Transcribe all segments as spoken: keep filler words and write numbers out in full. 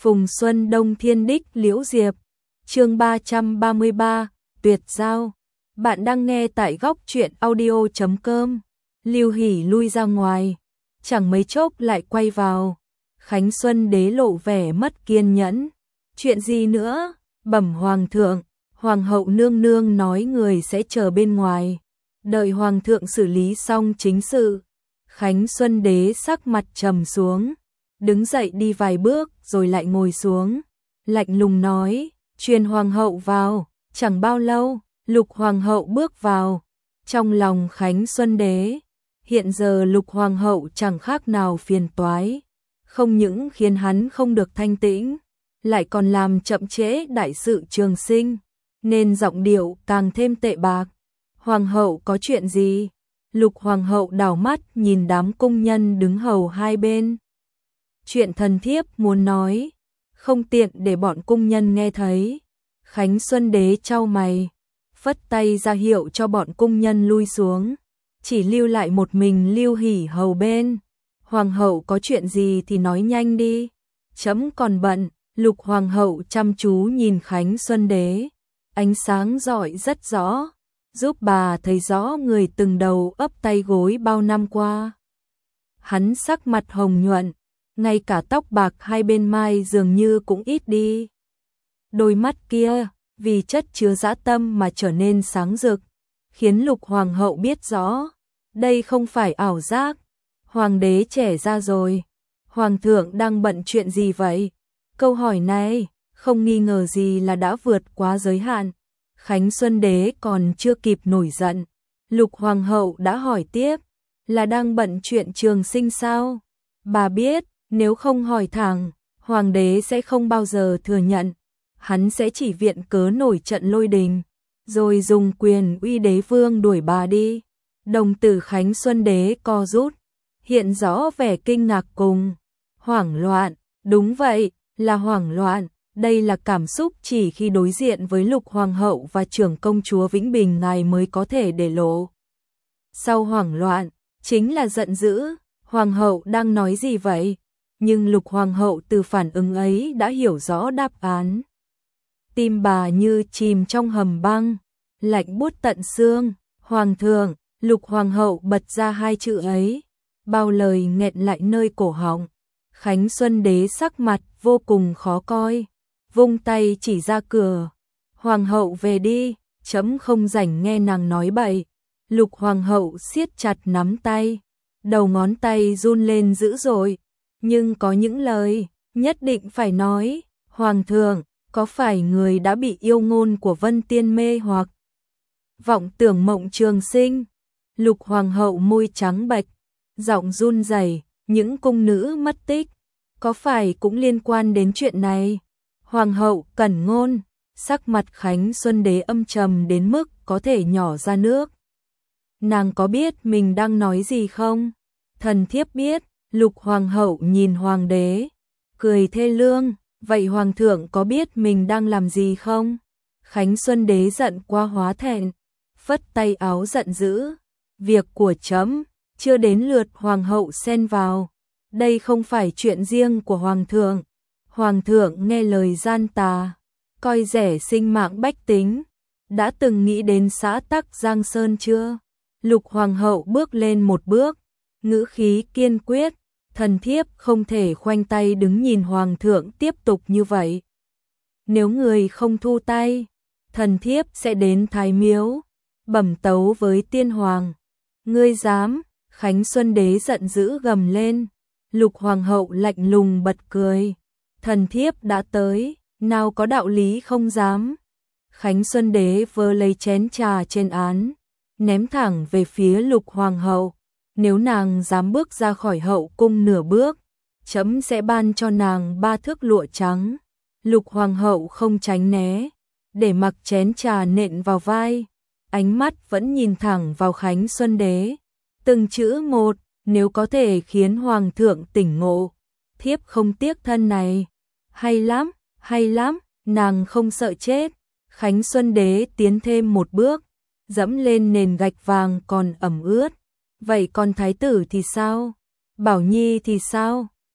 Phùng Xuân Đông Thiên Đích Liễu Diệp. Chương ba trăm ba mươi ba, Tuyệt giao. Bạn đang nghe tại góc truyện audio chấm com. Lưu Hỷ lui ra ngoài, chẳng mấy chốc lại quay vào. Khánh Xuân Đế lộ vẻ mất kiên nhẫn. Chuyện gì nữa? Bẩm hoàng thượng, hoàng hậu nương nương nói người sẽ chờ bên ngoài, đợi hoàng thượng xử lý xong chính sự. Khánh Xuân Đế sắc mặt trầm xuống, đứng dậy đi vài bước rồi lại ngồi xuống, lạnh lùng nói, truyền hoàng hậu vào. Chẳng bao lâu, Lục hoàng hậu bước vào. Trong lòng Khánh Xuân Đế, hiện giờ Lục hoàng hậu chẳng khác nào phiền toái, không những khiến hắn không được thanh tĩnh, lại còn làm chậm trễ đại sự trường sinh, nên giọng điệu càng thêm tệ bạc. Hoàng hậu có chuyện gì? Lục hoàng hậu đảo mắt nhìn đám cung nhân đứng hầu hai bên. Chuyện thần thiếp muốn nói, không tiện để bọn cung nhân nghe thấy. Khánh Xuân Đế chau mày, phất tay ra hiệu cho bọn cung nhân lui xuống, chỉ lưu lại một mình Lưu Hỷ hầu bên. Hoàng hậu có chuyện gì thì nói nhanh đi, chấm còn bận. Lục hoàng hậu chăm chú nhìn Khánh Xuân Đế, ánh sáng rọi rất rõ, giúp bà thấy rõ người từng đầu ấp tay gối bao năm qua. Hắn sắc mặt hồng nhuận, ngay cả tóc bạc hai bên mai dường như cũng ít đi. Đôi mắt kia, vì chất chứa dã tâm mà trở nên sáng rực, khiến Lục hoàng hậu biết rõ, đây không phải ảo giác. Hoàng đế trẻ ra rồi, hoàng thượng đang bận chuyện gì vậy? Câu hỏi này, không nghi ngờ gì là đã vượt quá giới hạn. Khánh Xuân Đế còn chưa kịp nổi giận, Lục hoàng hậu đã hỏi tiếp, là đang bận chuyện trường sinh sao? Bà biết, nếu không hỏi thẳng, hoàng đế sẽ không bao giờ thừa nhận. Hắn sẽ chỉ viện cớ nổi trận lôi đình, rồi dùng quyền uy đế vương đuổi bà đi. Đồng tử Khánh Xuân Đế co rút, hiện rõ vẻ kinh ngạc cùng hoảng loạn. Đúng vậy, là hoảng loạn. Đây là cảm xúc chỉ khi đối diện với Lục hoàng hậu và trưởng công chúa Vĩnh Bình ngài mới có thể để lộ. Sau hoảng loạn, chính là giận dữ. Hoàng hậu đang nói gì vậy? Nhưng Lục hoàng hậu từ phản ứng ấy đã hiểu rõ đáp án. Tim bà như chìm trong hầm băng, lạnh buốt tận xương. Hoàng thượng. Lục hoàng hậu bật ra hai chữ ấy, bao lời nghẹn lại nơi cổ họng. Khánh Xuân Đế sắc mặt vô cùng khó coi, vung tay chỉ ra cửa. Hoàng hậu về đi, chấm không rảnh nghe nàng nói bậy. Lục hoàng hậu siết chặt nắm tay, đầu ngón tay run lên dữ dội, nhưng có những lời nhất định phải nói. Hoàng thượng, có phải người đã bị yêu ngôn của Vân Tiên mê hoặc, vọng tưởng mộng trường sinh? Lục hoàng hậu môi trắng bệch, giọng run rẩy, những cung nữ mất tích, có phải cũng liên quan đến chuyện này? Hoàng hậu cẩn ngôn, sắc mặt Khánh Xuân Đế âm trầm đến mức có thể nhỏ ra nước. Nàng có biết mình đang nói gì không? Thần thiếp biết. Lục hoàng hậu nhìn hoàng đế, cười thê lương, vậy hoàng thượng có biết mình đang làm gì không? Khánh Xuân Đế giận qua hóa thẹn, phất tay áo giận dữ, việc của chấm, chưa đến lượt hoàng hậu xen vào. Đây không phải chuyện riêng của hoàng thượng. Hoàng thượng nghe lời gian tà, coi rẻ sinh mạng bách tính, đã từng nghĩ đến xã tắc Giang Sơn chưa? Lục hoàng hậu bước lên một bước, ngữ khí kiên quyết, thần thiếp không thể khoanh tay đứng nhìn hoàng thượng tiếp tục như vậy. Nếu người không thu tay, thần thiếp sẽ đến Thái Miếu, bẩm tấu với tiên hoàng. Ngươi dám? Khánh Xuân Đế giận dữ gầm lên. Lục hoàng hậu lạnh lùng bật cười, thần thiếp đã tới, nào có đạo lý không dám. Khánh Xuân Đế vơ lấy chén trà trên án, ném thẳng về phía Lục hoàng hậu. Nếu nàng dám bước ra khỏi hậu cung nửa bước, chấm sẽ ban cho nàng ba thước lụa trắng. Lục hoàng hậu không tránh né, để mặc chén trà nện vào vai, ánh mắt vẫn nhìn thẳng vào Khánh Xuân Đế, từng chữ một, nếu có thể khiến hoàng thượng tỉnh ngộ, thiếp không tiếc thân này. Hay lắm, hay lắm, nàng không sợ chết. Khánh Xuân Đế tiến thêm một bước, dẫm lên nền gạch vàng còn ẩm ướt. Vậy còn thái tử thì sao? Bảo Nhi thì sao?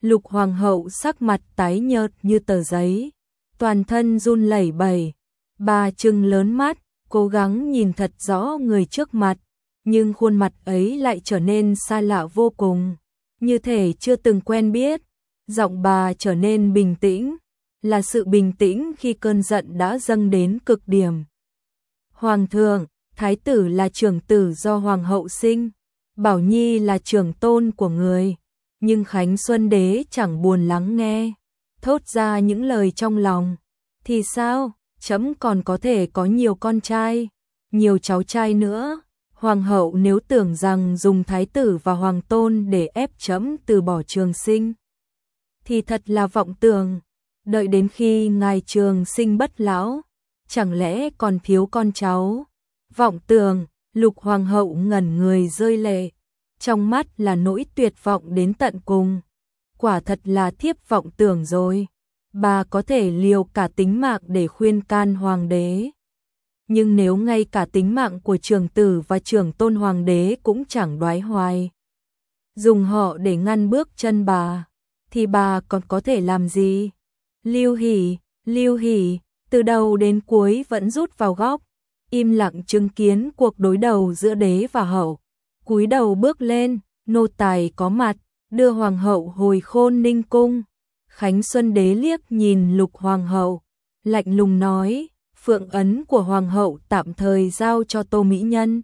Lục hoàng hậu sắc mặt tái nhợt như tờ giấy, toàn thân run lẩy bẩy, bà trừng lớn mắt, cố gắng nhìn thật rõ người trước mặt, nhưng khuôn mặt ấy lại trở nên xa lạ vô cùng, như thể chưa từng quen biết. Giọng bà trở nên bình tĩnh, là sự bình tĩnh khi cơn giận đã dâng đến cực điểm. Hoàng thượng, thái tử là trưởng tử do hoàng hậu sinh, Bảo Nhi là trưởng tôn của người, nhưng Khánh Xuân đế chẳng buồn lắng nghe, thốt ra những lời trong lòng. Thì sao, trẫm còn có thể có nhiều con trai, nhiều cháu trai nữa. Hoàng hậu nếu tưởng rằng dùng thái tử và hoàng tôn để ép trẫm từ bỏ trường sinh, thì thật là vọng tưởng. Đợi đến khi ngài trường sinh bất lão, chẳng lẽ còn thiếu con cháu? Vọng tưởng. Lục hoàng hậu ngẩn người rơi lệ, trong mắt là nỗi tuyệt vọng đến tận cùng. Quả thật là thiếp vọng tưởng rồi. Bà có thể liều cả tính mạng để khuyên can hoàng đế, nhưng nếu ngay cả tính mạng của trưởng tử và trưởng tôn hoàng đế cũng chẳng đoái hoài, dùng họ để ngăn bước chân bà, thì bà còn có thể làm gì? Lưu Hỷ, Lưu Hỷ, từ đầu đến cuối vẫn rút vào góc, im lặng chứng kiến cuộc đối đầu giữa đế và hậu. Cúi đầu bước lên, nô tài có mặt, đưa hoàng hậu hồi Khôn Ninh cung. Khánh Xuân đế liếc nhìn Lục hoàng hậu, lạnh lùng nói, phượng ấn của hoàng hậu tạm thời giao cho Tô mỹ nhân.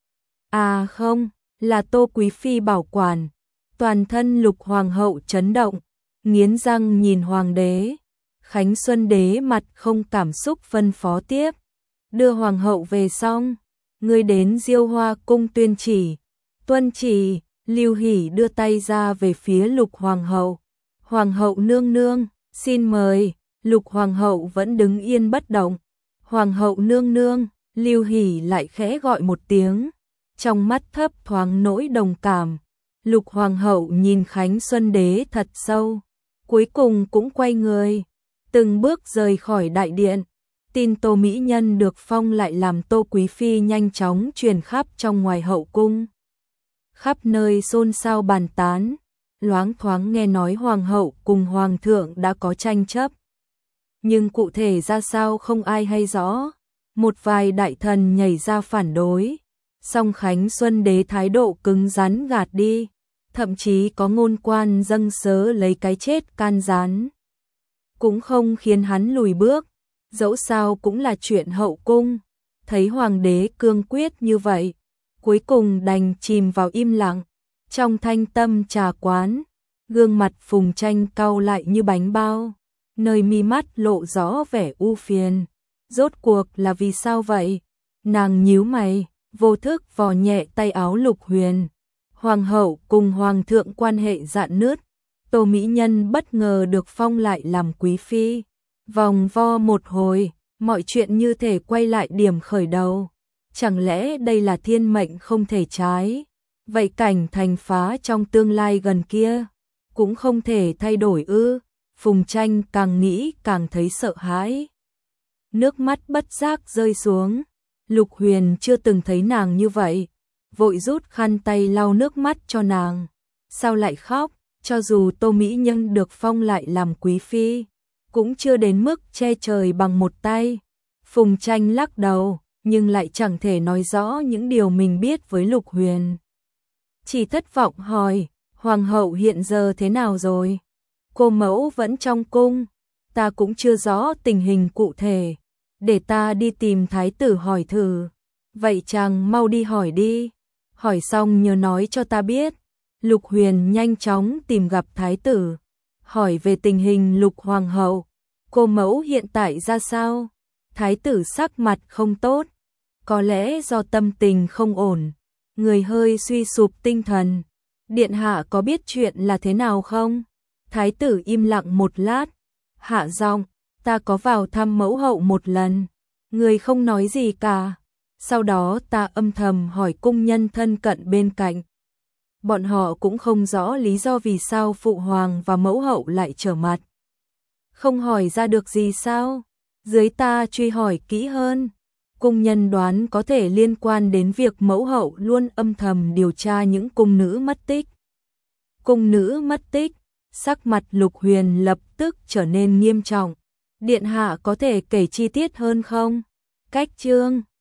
À không, là Tô quý phi bảo quản. Toàn thân Lục hoàng hậu chấn động, nghiến răng nhìn hoàng đế. Khánh Xuân đế mặt không cảm xúc phân phó tiếp, đưa hoàng hậu về xong, ngươi đến Diêu Hoa cung tuyên chỉ. Tuân chỉ. Lưu Hỷ đưa tay ra về phía Lục hoàng hậu. Hoàng hậu nương nương, xin mời. Lục hoàng hậu vẫn đứng yên bất động. Hoàng hậu nương nương, Lưu Hỷ lại khẽ gọi một tiếng, trong mắt thấp thoáng nỗi đồng cảm. Lục hoàng hậu nhìn Khánh Xuân đế thật sâu, cuối cùng cũng quay người, từng bước rời khỏi đại điện. Tin Tô mỹ nhân được phong lại làm Tô quý phi nhanh chóng truyền khắp trong ngoài hậu cung. Khắp nơi xôn xao bàn tán, loáng thoáng nghe nói hoàng hậu cùng hoàng thượng đã có tranh chấp, nhưng cụ thể ra sao không ai hay rõ. Một vài đại thần nhảy ra phản đối, song Khánh Xuân đế thái độ cứng rắn gạt đi, thậm chí có ngôn quan dâng sớ lấy cái chết can gián, cũng không khiến hắn lùi bước. Dẫu sao cũng là chuyện hậu cung, thấy hoàng đế cương quyết như vậy, cuối cùng đành chìm vào im lặng. Trong thanh tâm trà quán, gương mặt Phùng Tranh cau lại như bánh bao, nơi mi mắt lộ rõ vẻ u phiền. Rốt cuộc là vì sao vậy? Nàng nhíu mày, vô thức vò nhẹ tay áo Lục Huyền. Hoàng hậu cùng hoàng thượng quan hệ rạn nứt, Tô mỹ nhân bất ngờ được phong lại làm quý phi. Vòng vo một hồi, mọi chuyện như thể quay lại điểm khởi đầu. Chẳng lẽ đây là thiên mệnh không thể trái? Vậy cảnh thành phá trong tương lai gần kia cũng không thể thay đổi ư? Phùng Tranh càng nghĩ càng thấy sợ hãi, nước mắt bất giác rơi xuống. Lục Huyền chưa từng thấy nàng như vậy, vội rút khăn tay lau nước mắt cho nàng. Sao lại khóc? Cho dù Tô mỹ nhân được phong lại làm quý phi, cũng chưa đến mức che trời bằng một tay. Phùng Tranh lắc đầu, nhưng lại chẳng thể nói rõ những điều mình biết với Lục Huyền. Chỉ thất vọng hỏi, hoàng hậu hiện giờ thế nào rồi? Cô mẫu vẫn trong cung, ta cũng chưa rõ tình hình cụ thể, để ta đi tìm thái tử hỏi thử. Vậy chàng mau đi hỏi đi, hỏi xong nhớ nói cho ta biết. Lục Huyền nhanh chóng tìm gặp thái tử, hỏi về tình hình Lục hoàng hậu, cô mẫu hiện tại ra sao? Thái tử sắc mặt không tốt, có lẽ do tâm tình không ổn, người hơi suy sụp tinh thần. Điện hạ có biết chuyện là thế nào không? Thái tử im lặng một lát, hạ giọng, ta có vào thăm mẫu hậu một lần, người không nói gì cả. Sau đó ta âm thầm hỏi cung nhân thân cận bên cạnh, bọn họ cũng không rõ lý do vì sao phụ hoàng và mẫu hậu lại trở mặt. Không hỏi ra được gì sao? Dưới ta truy hỏi kỹ hơn, cung nhân đoán có thể liên quan đến việc mẫu hậu luôn âm thầm điều tra những cung nữ mất tích. Cung nữ mất tích, Sắc mặt Lục Huyền lập tức trở nên nghiêm trọng. Điện hạ có thể kể chi tiết hơn không? Cách chương